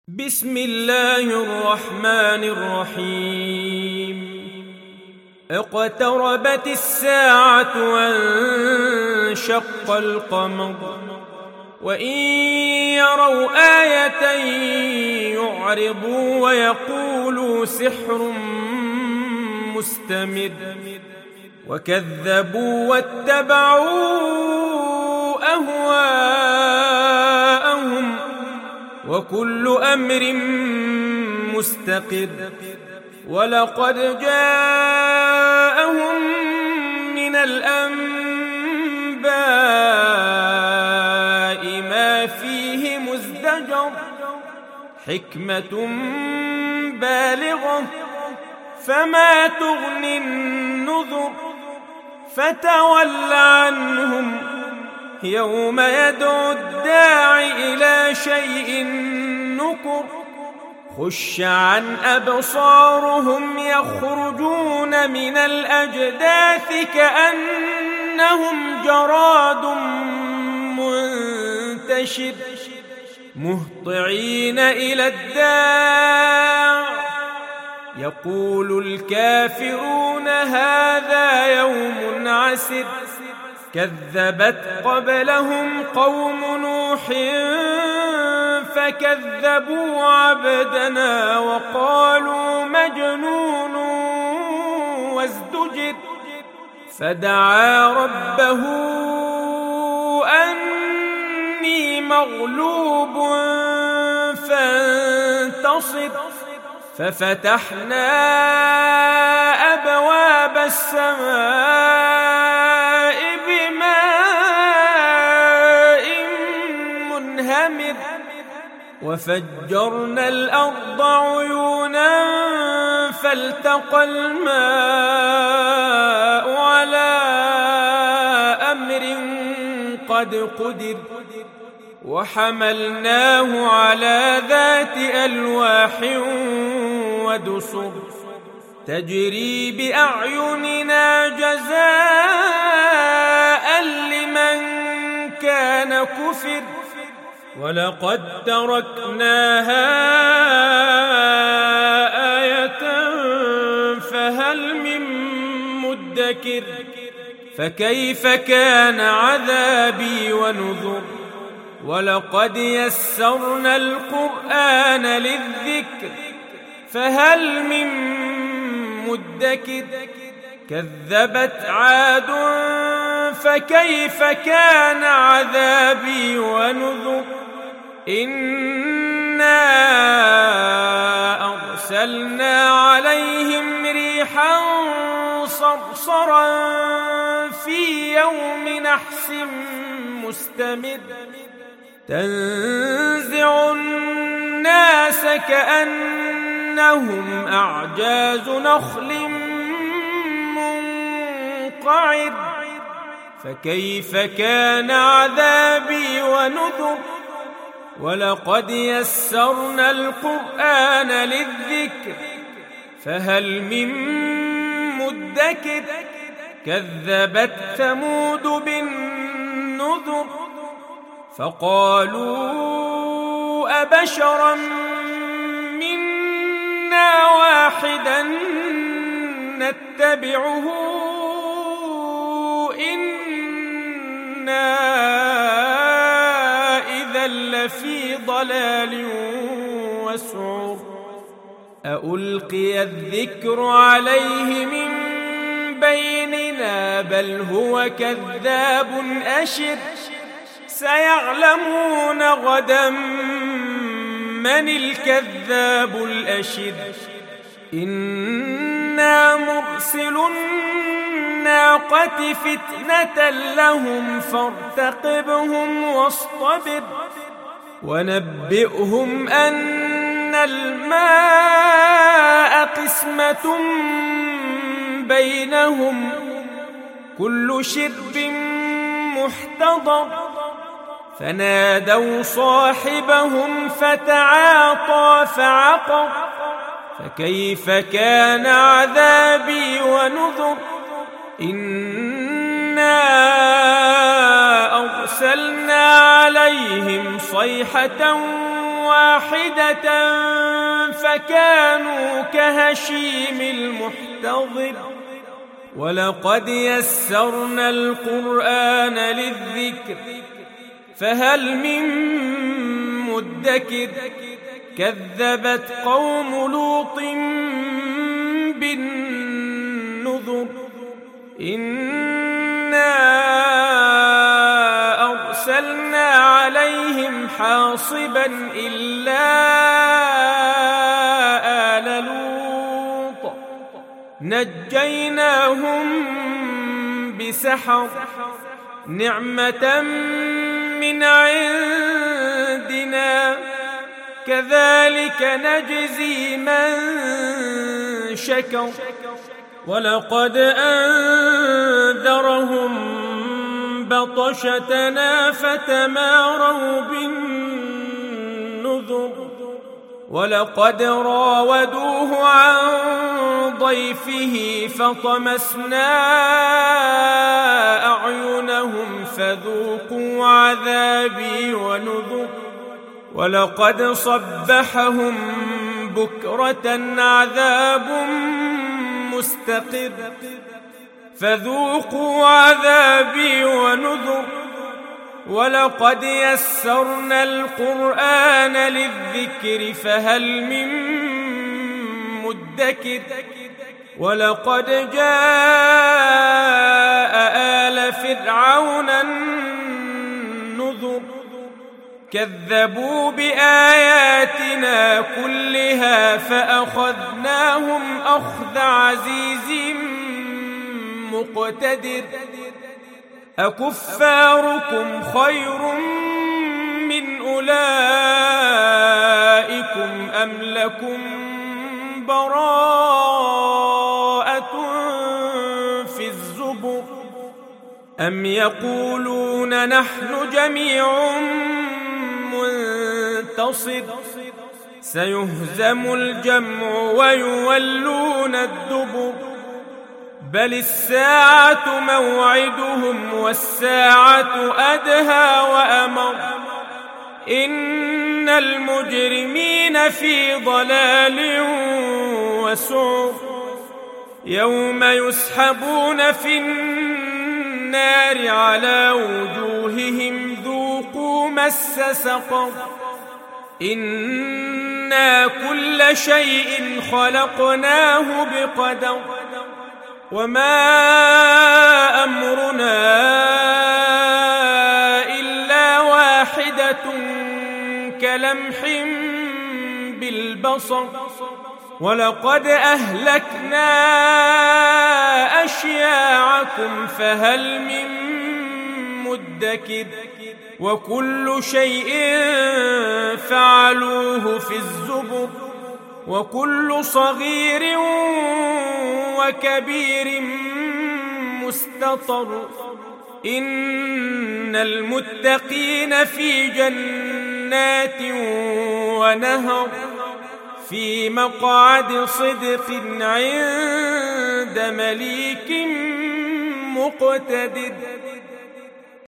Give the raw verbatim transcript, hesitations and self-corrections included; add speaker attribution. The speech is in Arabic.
Speaker 1: بسم الله الرحمن الرحيم اقتربت الساعة وانشق القمر وإن يروا آية يعرضوا ويقولوا سحر مستمر وكذبوا واتبعوا أهواءهم وكل أمر مستقر ولقد جاءهم من الأنباء ما فيه مزدجر حكمة بالغة فما تغني النذر فتول عنهم يوم يدعو الداع إلى شيء نكر خش عن أبصارهم يخرجون من الأجداث كأنهم جراد منتشر مهطعين إلى الداع يقول الكافرون هذا يوم عسر كذبت قبلهم قوم نوح فكذبوا عبدنا وقالوا مجنون وازدجر فدعا ربه أني مغلوب فانتصر ففتحنا أبواب السماء بماء منهمر وفجرنا الأرض عيونا فالتقى الماء على أمر قد قدر وحملناه على ذات ألواح ودسر تجري بأعيننا جزاء لمن كان كفر ولقد تركناها آية فهل من مدكر فكيف كان عذابي ونذر ولقد يسرنا القرآن للذكر فهل من مدكر كذبت عاد فكيف كان عذابي ونذر إنا أرسلنا عليهم ريحا صرصرا في يوم نحس مستمر تنزع الناس كأنهم أعجاز نخل منقعر فكيف كان عذابي ونذر ولقد يسرنا القرآن للذكر فهل من مدكر كذبت ثمود بالنذر فقالوا أبشرا منا واحدا نتبعه إنا إذا لفي ضلال وسعر أألقي الذكر عليه من بيننا بل هو كذاب أشر سيعلمون غدا من الكذاب الأشر إنا مرسل الناقة فتنة لهم فارتقبهم واصطبر ونبئهم أن الماء قسمة بينهم كل شرب محتضر فنادوا صاحبهم فتعاطى فعقر فكيف كان عذابي ونذر إنا أرسلنا عليهم صيحة واحدة فكانوا كهشيم المحتضر ولقد يسرنا القرآن للذكر فهل من مدكر كذبت قوم لوط بالنذر إنا أرسلنا عليهم حاصبا إلا آل لوط نجيناهم بسحر نعمة من عندنا كذلك نجزي من شكر ولقد أنذرهم بطشتنا فتماروا بالنذر ولقد راودوه عن ضيفه فطمسنا أعينهم فذوقوا عذابي ونذر ولقد صبحهم بكرة عذاب مستقر فذوقوا عذابي ونذر ولقد يسرنا القرآن للذكر فهل من مدكر ولقد جاء آل فرعون النذر كذبوا بآياتنا كلها فأخذناهم أخذ عزيز مقتدر أكفاركم خير من أولئكم أم لكم براءة في الزبر أم يقولون نحن جميع منتصر سيهزم الجمع ويولون الدبر بل الساعة موعدهم والساعة أدهى وأمر إن المجرمين في ضلال وسعر يوم يسحبون في النار على وجوههم ذوقوا مس سقر إنا كل شيء خلقناه بقدر وما أمرنا إلا واحدة كلمح بالبصر ولقد أهلكنا أشياعكم فهل من مدكر وكل شيء فعلوه في الزبر وكل صغير وكبير مستطر إن المتقين في جنات ونهر في مقعد صدق عند مليك مقتدر.